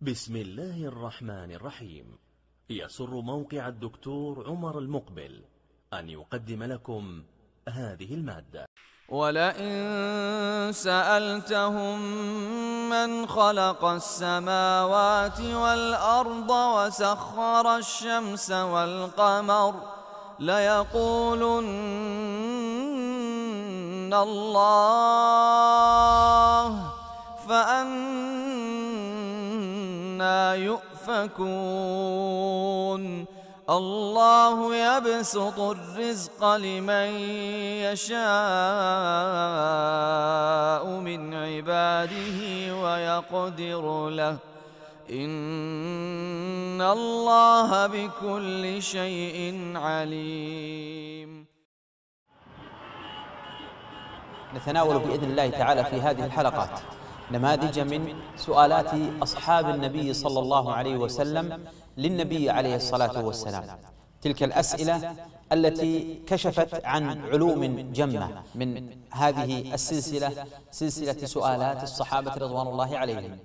بسم الله الرحمن الرحيم. يسر موقع الدكتور عمر المقبل أن يقدم لكم هذه المادة. ولئن سألتهم من خلق السماوات والأرض وسخر الشمس والقمر ليقولن الله فأنى يؤفكون. الله يبسط الرزق لمن يشاء من عباده ويقدر له إن الله بكل شيء عليم. نتناول بإذن الله تعالى في هذه الحلقات نماذج من سؤالات أصحاب النبي صلى الله عليه وسلم للنبي عليه الصلاة والسلام، تلك الأسئلة التي كشفت عن علوم جمة من هذه السلسلة، سلسلة سؤالات الصحابة رضوان الله عليهم.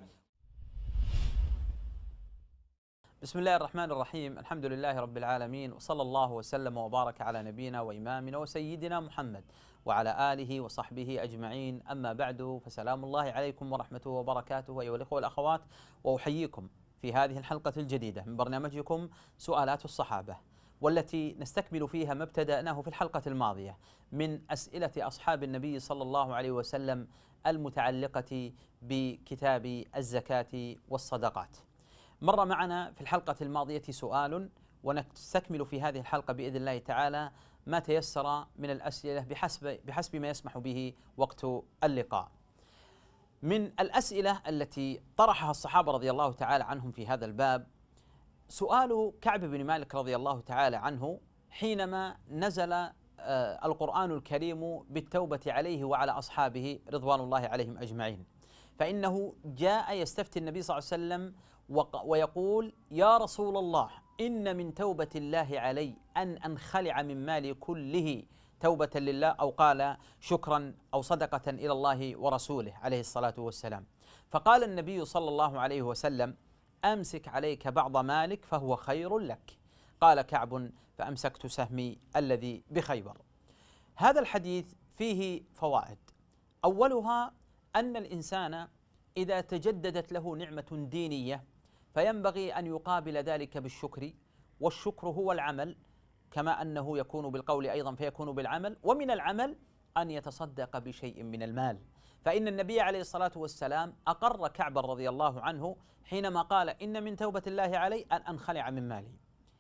بسم الله الرحمن الرحيم، الحمد لله رب العالمين، وصلى الله وسلم وبارك على نبينا وإمامنا وسيدنا محمد وعلى آله وصحبه أجمعين. أما بعد، فسلام الله عليكم ورحمته وبركاته أيها الأخوة والأخوات، وأحييكم في هذه الحلقة الجديدة من برنامجكم سؤالات الصحابة، والتي نستكمل فيها ما ابتدأناه في الحلقة الماضية من أسئلة أصحاب النبي صلى الله عليه وسلم المتعلقة بكتاب الزكاة والصدقات. مر معنا في الحلقة الماضية سؤال، ونستكمل في هذه الحلقة بإذن الله تعالى ما تيسر من الأسئلة بحسب ما يسمح به وقت اللقاء. من الأسئلة التي طرحها الصحابة رضي الله تعالى عنهم في هذا الباب سؤال كعب بن مالك رضي الله تعالى عنه حينما نزل القرآن الكريم بالتوبة عليه وعلى أصحابه رضوان الله عليهم أجمعين، فإنه جاء يستفتي النبي صلى الله عليه وسلم ويقول: يا رسول الله، إن من توبة الله علي أن أنخلع من مالي كله توبة لله، أو قال شكرا أو صدقة إلى الله ورسوله عليه الصلاة والسلام. فقال النبي صلى الله عليه وسلم: أمسك عليك بعض مالك فهو خير لك. قال كعب: فأمسكت سهمي الذي بخيبر. هذا الحديث فيه فوائد، أولها أن الإنسان إذا تجددت له نعمة دينية فينبغي أن يقابل ذلك بالشكر، والشكر هو العمل، كما أنه يكون بالقول أيضا فيكون بالعمل، ومن العمل أن يتصدق بشيء من المال. فإن النبي عليه الصلاة والسلام أقر كعب رضي الله عنه حينما قال: إن من توبة الله علي أن أنخلع من مالي.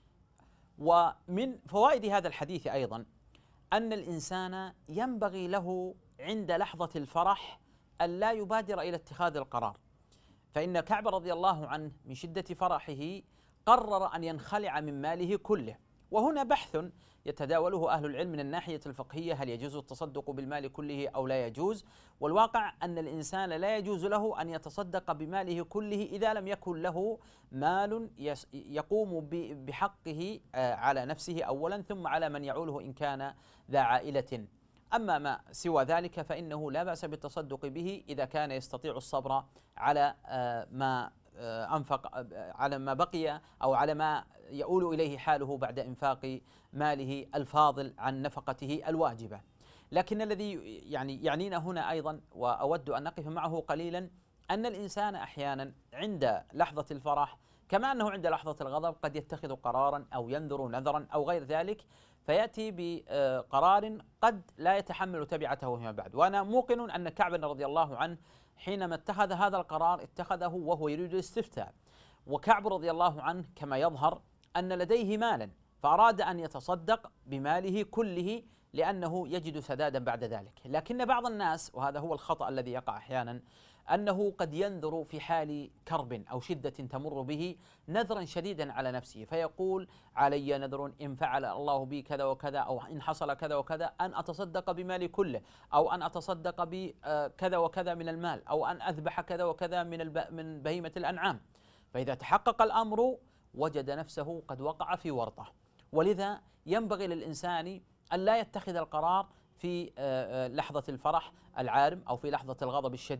ومن فوائد هذا الحديث أيضا أن الإنسان ينبغي له عند لحظة الفرح أن لا يبادر إلى اتخاذ القرار، فإن كعب رضي الله عنه من شدة فرحه قرر أن ينخلع من ماله كله. وهنا بحث يتداوله أهل العلم من الناحية الفقهية: هل يجوز التصدق بالمال كله أو لا يجوز؟ والواقع أن الإنسان لا يجوز له أن يتصدق بماله كله إذا لم يكن له مال يقوم بحقه على نفسه أولا، ثم على من يعوله إن كان ذا عائلة. أما ما سوى ذلك فإنه لا بأس بالتصدق به إذا كان يستطيع الصبر على ما أنفق، على ما بقي أو على ما يؤول إليه حاله بعد إنفاق ماله الفاضل عن نفقته الواجبة. لكن الذي يعنينا هنا أيضا، وأود أن نقف معه قليلا، أن الإنسان أحيانا عند لحظة الفرح كما أنه عند لحظة الغضب قد يتخذ قرارا أو ينذر نذرا أو غير ذلك، فيأتي بقرار قد لا يتحمل تبعته فيما بعد. وأنا موقن أن كعب رضي الله عنه حينما اتخذ هذا القرار اتخذه وهو يريد الاستفتاء، وكعب رضي الله عنه كما يظهر أن لديه مالا، فأراد أن يتصدق بماله كله لأنه يجد سدادا بعد ذلك. لكن بعض الناس، وهذا هو الخطأ الذي يقع أحيانا، أنه قد ينذر في حال كرب أو شدة تمر به نذرا شديدا على نفسه، فيقول: علي نذر إن فعل الله بي كذا وكذا، أو إن حصل كذا وكذا، أن أتصدق بمالي كله، أو أن أتصدق بكذا وكذا من المال، أو أن أذبح كذا وكذا من بهيمة الأنعام. فإذا تحقق الأمر وجد نفسه قد وقع في ورطة. ولذا ينبغي للإنسان أن لا يتخذ القرار في لحظة الفرح العارم أو في لحظة الغضب الشديد،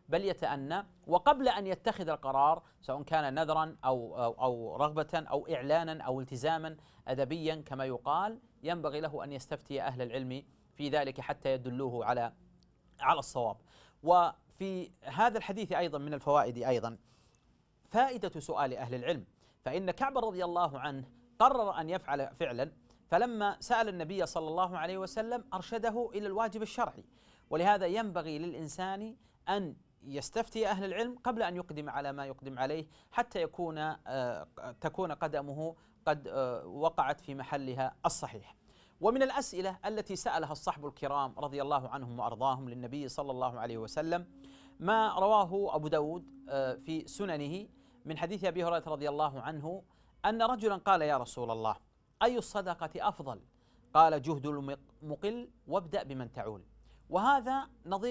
بل يتأنى، وقبل أن يتخذ القرار سواء كان نذرا أو رغبة أو إعلانا أو التزاما أدبيا كما يقال، ينبغي له أن يستفتي أهل العلم في ذلك حتى يدلوه على الصواب. وفي هذا الحديث أيضا من الفوائد أيضا فائدة سؤال أهل العلم، فإن كعب رضي الله عنه قرر أن يفعل فعلا، فلما سأل النبي صلى الله عليه وسلم أرشده إلى الواجب الشرعي. ولهذا ينبغي للإنسان أن يستفتي أهل العلم قبل أن يقدم على ما يقدم عليه، حتى تكون قدمه قد وقعت في محلها الصحيح. ومن الأسئلة التي سألها الصحب الكرام رضي الله عنهم وأرضاهم للنبي صلى الله عليه وسلم ما رواه أبو داود في سننه من حديث أبي هريرة رضي الله عنه أن رجلا قال: يا رسول الله، أي الصدقة أفضل؟ قال: جهد المقل وابدأ بمن تعول. وهذا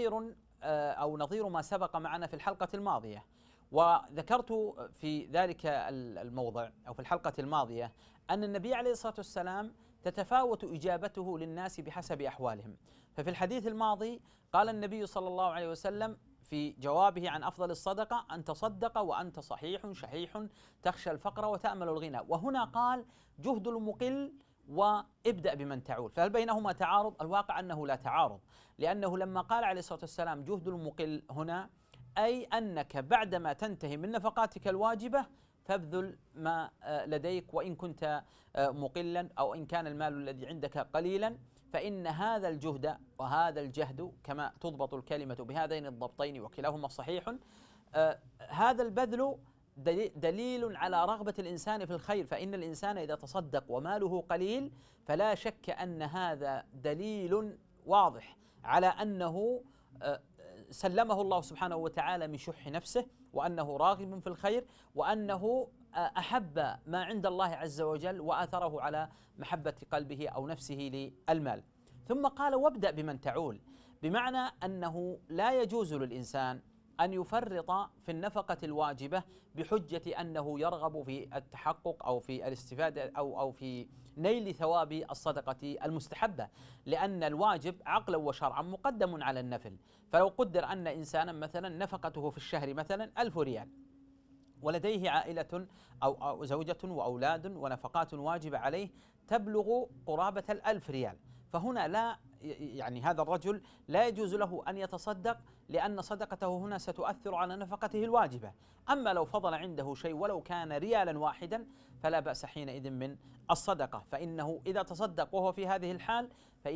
نظير ما سبق معنا في الحلقة الماضية، وذكرت في ذلك الموضع أو في الحلقة الماضية أن النبي عليه الصلاة والسلام تتفاوت إجابته للناس بحسب أحوالهم. ففي الحديث الماضي قال النبي صلى الله عليه وسلم في جوابه عن أفضل الصدقة: أن تصدق وأنت صحيح شحيح تخشى الفقر وتأمل الغنى. وهنا قال: جهد المقل وابدأ بمن تعول. فهل بينهما تعارض؟ الواقع أنه لا تعارض، لأنه لما قال عليه الصلاة والسلام جهد المقل هنا أي أنك بعدما تنتهي من نفقاتك الواجبة فابذل ما لديك، وإن كنت مقلا أو إن كان المال الذي عندك قليلا، فإن هذا الجهد وهذا الجهد كما تضبط الكلمة بهذين الضبطين وكلاهما صحيح، هذا البذل دليل على رغبة الإنسان في الخير. فإن الإنسان إذا تصدق وماله قليل فلا شك أن هذا دليل واضح على أنه سلمه الله سبحانه وتعالى من شح نفسه، وأنه راغب في الخير، وأنه أحب ما عند الله عز وجل وآثره على محبة قلبه أو نفسه للمال. ثم قال: وابدأ بمن تعول، بمعنى أنه لا يجوز للإنسان أن يفرط في النفقة الواجبة بحجة أنه يرغب في التحقق أو في الاستفادة أو في نيل ثواب الصدقة المستحبة، لأن الواجب عقلا وشرعا مقدم على النفل. فلو قدر أن إنسانا مثلا نفقته في الشهر مثلا 1000 ريال، ولديه عائلة أو زوجة وأولاد ونفقات واجبة عليه تبلغ قرابة 1000 ريال، فهنا لا هذا الرجل لا يجوز له أن يتصدق، لأن صدقته هنا ستؤثر على نفقته الواجبة. أما لو فضل عنده شيء ولو كان ريالا واحدا فلا بأس حينئذ من الصدقة، فإنه إذا تصدق وهو في هذه الحال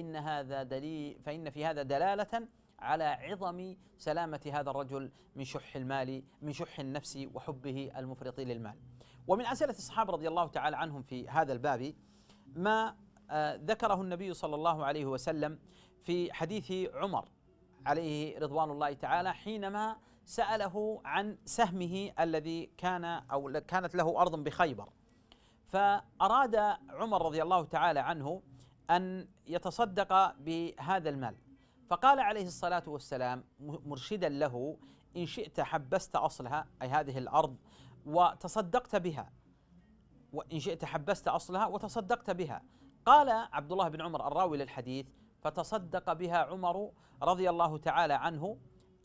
فإن في هذا دلالة على عظم سلامة هذا الرجل من شح المال، من شح النفس وحبه المفرط للمال. ومن أسئلة الصحابة رضي الله تعالى عنهم في هذا الباب ما ذكره النبي صلى الله عليه وسلم في حديث عمر عليه رضوان الله تعالى حينما سأله عن سهمه الذي كانت له أرض بخيبر، فأراد عمر رضي الله تعالى عنه أن يتصدق بهذا المال، فقال عليه الصلاة والسلام مرشدا له: إن شئت حبست أصلها، أي هذه الأرض، وتصدقت بها، وإن شئت حبست أصلها وتصدقت بها. قال عبد الله بن عمر الراوي للحديث: فتصدق بها عمر رضي الله تعالى عنه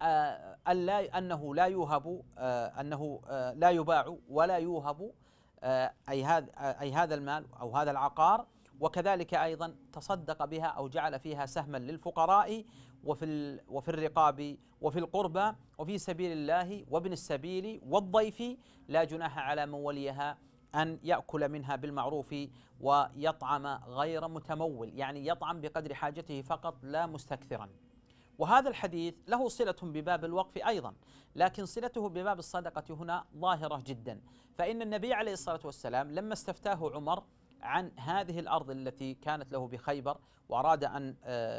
أنه لا يوهب، أنه لا يباع ولا يوهب، أي هذا المال أو هذا العقار، وكذلك أيضا تصدق بها أو جعل فيها سهما للفقراء وفي الرقاب وفي القربى وفي سبيل الله وابن السبيل والضيف، لا جناح على من وليها أن يأكل منها بالمعروف ويطعم غير متمول، يعني يطعم بقدر حاجته فقط لا مستكثرا. وهذا الحديث له صلة بباب الوقف أيضا، لكن صلته بباب الصدقة هنا ظاهرة جدا. فإن النبي عليه الصلاة والسلام لما استفتاه عمر عن هذه الأرض التي كانت له بخيبر وأراد أن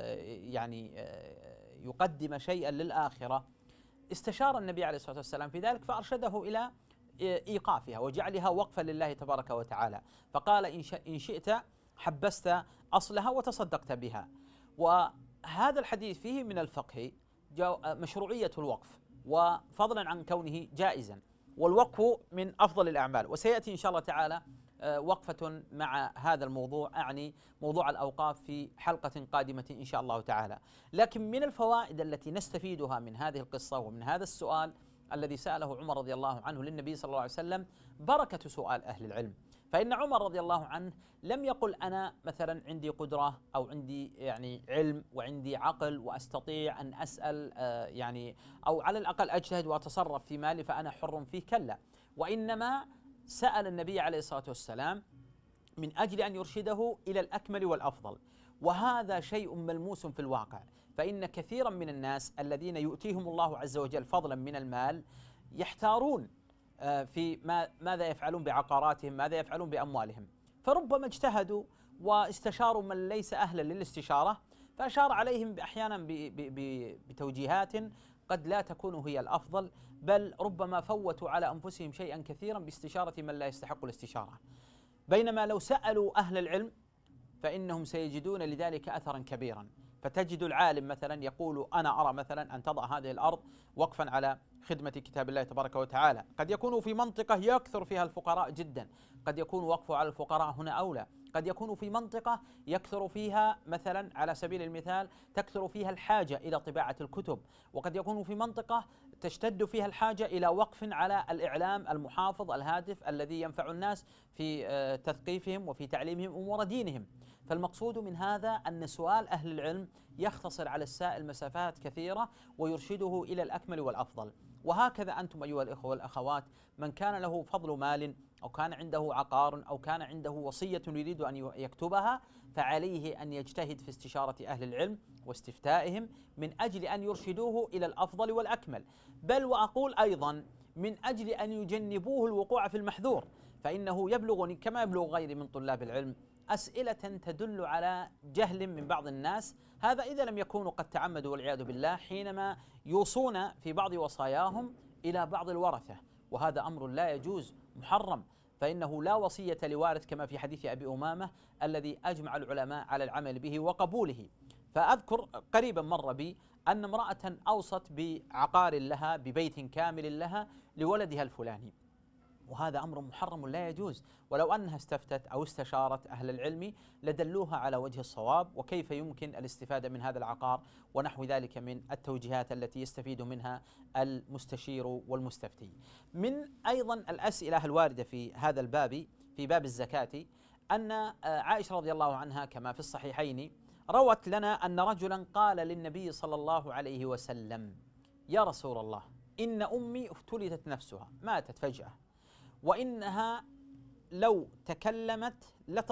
يقدم شيئا للآخرة، استشار النبي عليه الصلاة والسلام في ذلك فأرشده إلى إيقافها وجعلها وقفا لله تبارك وتعالى، فقال: إن شئت حبست أصلها وتصدقت بها. وهذا الحديث فيه من الفقه مشروعية الوقف، وفضلا عن كونه جائزا، والوقف من أفضل الأعمال. وسيأتي إن شاء الله تعالى وقفة مع هذا الموضوع، أعني موضوع الأوقاف، في حلقة قادمة إن شاء الله تعالى. لكن من الفوائد التي نستفيدها من هذه القصة ومن هذا السؤال الذي سأله عمر رضي الله عنه للنبي صلى الله عليه وسلم بركة سؤال أهل العلم. فإن عمر رضي الله عنه لم يقل أنا مثلا عندي قدرة أو عندي يعني علم وعندي عقل وأستطيع أن أسأل يعني أو على الأقل أجتهد وأتصرف في مالي فأنا حر فيه، كلا، وإنما سأل النبي عليه الصلاة والسلام من أجل أن يرشده إلى الأكمل والأفضل. وهذا شيء ملموس في الواقع، فإن كثيرا من الناس الذين يؤتيهم الله عز وجل فضلا من المال يحتارون في ماذا يفعلون بعقاراتهم، ماذا يفعلون بأموالهم، فربما اجتهدوا واستشاروا من ليس أهلا للاستشارة، فأشار عليهم أحيانا بتوجيهات قد لا تكون هي الأفضل، بل ربما فوتوا على أنفسهم شيئا كثيرا باستشارة من لا يستحق الاستشارة. بينما لو سألوا أهل العلم فإنهم سيجدون لذلك أثرا كبيرا. فتجد العالم مثلا يقول أنا أرى مثلا أن تضع هذه الأرض وقفا على خدمة كتاب الله تبارك وتعالى، قد يكون في منطقة يكثر فيها الفقراء جدا، قد يكون وقفه على الفقراء هنا أولى، قد يكون في منطقة يكثر فيها مثلا على سبيل المثال تكثر فيها الحاجة إلى طباعة الكتب، وقد يكون في منطقة تشتد فيها الحاجة إلى وقف على الإعلام المحافظ الهادف الذي ينفع الناس في تثقيفهم وفي تعليمهم أمور دينهم. فالمقصود من هذا أن سؤال أهل العلم يختصر على السائل مسافات كثيرة ويرشده إلى الأكمل والأفضل. وهكذا أنتم أيها الإخوة والأخوات، من كان له فضل مال أو كان عنده عقار أو كان عنده وصية يريد أن يكتبها، فعليه أن يجتهد في استشارة أهل العلم واستفتائهم من أجل أن يرشدوه إلى الأفضل والأكمل، بل وأقول أيضا من أجل أن يجنبوه الوقوع في المحذور. فإنه يبلغني كما يبلغ غيري من طلاب العلم أسئلة تدل على جهل من بعض الناس، هذا إذا لم يكونوا قد تعمدوا والعياذ بالله حينما يوصون في بعض وصاياهم إلى بعض الورثة، وهذا أمر لا يجوز، محرم. فإنه لا وصية لوارث كما في حديث أبي أمامة الذي أجمع العلماء على العمل به وقبوله. فأذكر قريبا مر بي أن امرأة أوصت بعقار لها، ببيت كامل لها لولدها الفلاني، وهذا أمر محرم لا يجوز. ولو أنها استفتت أو استشارت أهل العلم لدلوها على وجه الصواب وكيف يمكن الاستفادة من هذا العقار ونحو ذلك من التوجيهات التي يستفيد منها المستشير والمستفتي. من أيضا الأسئلة الواردة في هذا الباب، في باب الزكاة، أن عائشة رضي الله عنها كما في الصحيحين روت لنا أن رجلا قال للنبي صلى الله عليه وسلم: يا رسول الله، إن أمي افتلتت نفسها، ماتت فجأة، وإنها لو تكلمت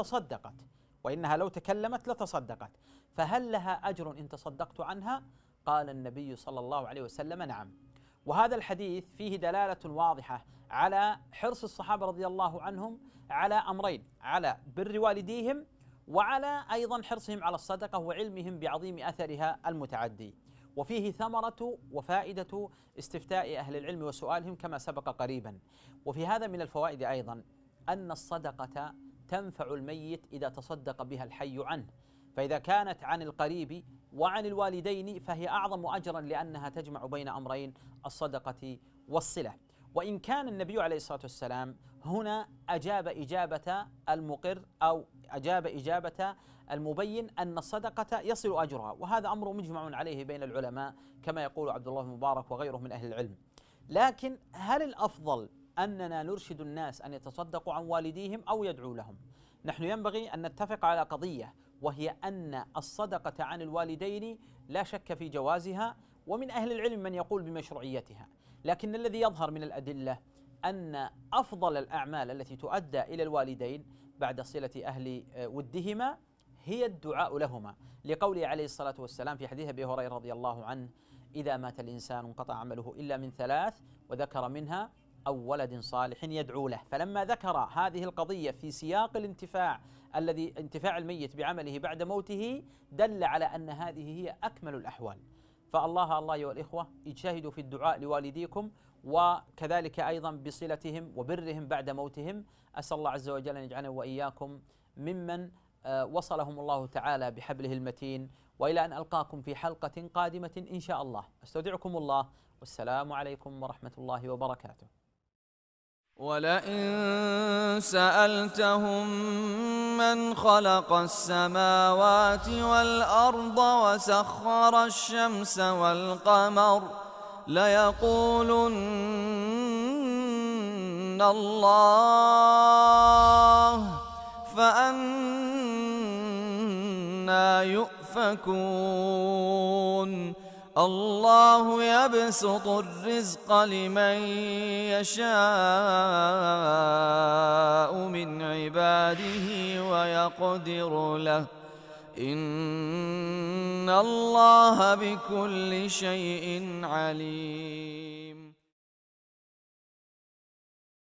لتصدقت، فهل لها أجر إن تصدقت عنها؟ قال النبي صلى الله عليه وسلم: نعم. وهذا الحديث فيه دلالة واضحة على حرص الصحابة رضي الله عنهم على أمرين: على بر والديهم، وعلى أيضا حرصهم على الصدقة وعلمهم بعظيم أثرها المتعدي. وفيه ثمرة وفائدة استفتاء أهل العلم وسؤالهم كما سبق قريبا. وفي هذا من الفوائد أيضا أن الصدقة تنفع الميت إذا تصدق بها الحي عنه، فإذا كانت عن القريب وعن الوالدين فهي أعظم أجرا لأنها تجمع بين أمرين: الصدقة والصلة. وإن كان النبي عليه الصلاة والسلام هنا أجاب إجابة المقر أو أجاب إجابة المبين أن الصدقة يصل أجرها، وهذا أمر مجمع عليه بين العلماء كما يقول عبد الله المبارك وغيره من أهل العلم. لكن هل الأفضل أننا نرشد الناس أن يتصدقوا عن والديهم أو يدعوا لهم؟ نحن ينبغي أن نتفق على قضية، وهي أن الصدقة عن الوالدين لا شك في جوازها، ومن أهل العلم من يقول بمشروعيتها، لكن الذي يظهر من الأدلة أن أفضل الأعمال التي تؤدى إلى الوالدين بعد صلة أهل ودهما هي الدعاء لهما، لقوله عليه الصلاة والسلام في حديث أبي هريرة رضي الله عنه: إذا مات الإنسان انقطع عمله إلا من ثلاث، وذكر منها أو ولد صالح يدعو له. فلما ذكر هذه القضية في سياق انتفاع الميت بعمله بعد موته دل على أن هذه هي أكمل الأحوال. فالله أيها الإخوة، اجتهدوا في الدعاء لوالديكم، وكذلك أيضا بصلتهم وبرهم بعد موتهم. أسأل الله عز وجل أن يجعلنا وإياكم ممن وصلهم الله تعالى بحبله المتين. وإلى أن ألقاكم في حلقة قادمة إن شاء الله، أستودعكم الله، والسلام عليكم ورحمة الله وبركاته. ولئن سألتهم من خلق السماوات والأرض وسخر الشمس والقمر ليقولن الله فأنى يؤفكون الله يبسط الرزق لمن يشاء من عباده ويقدر له إن الله بكل شيء عليم.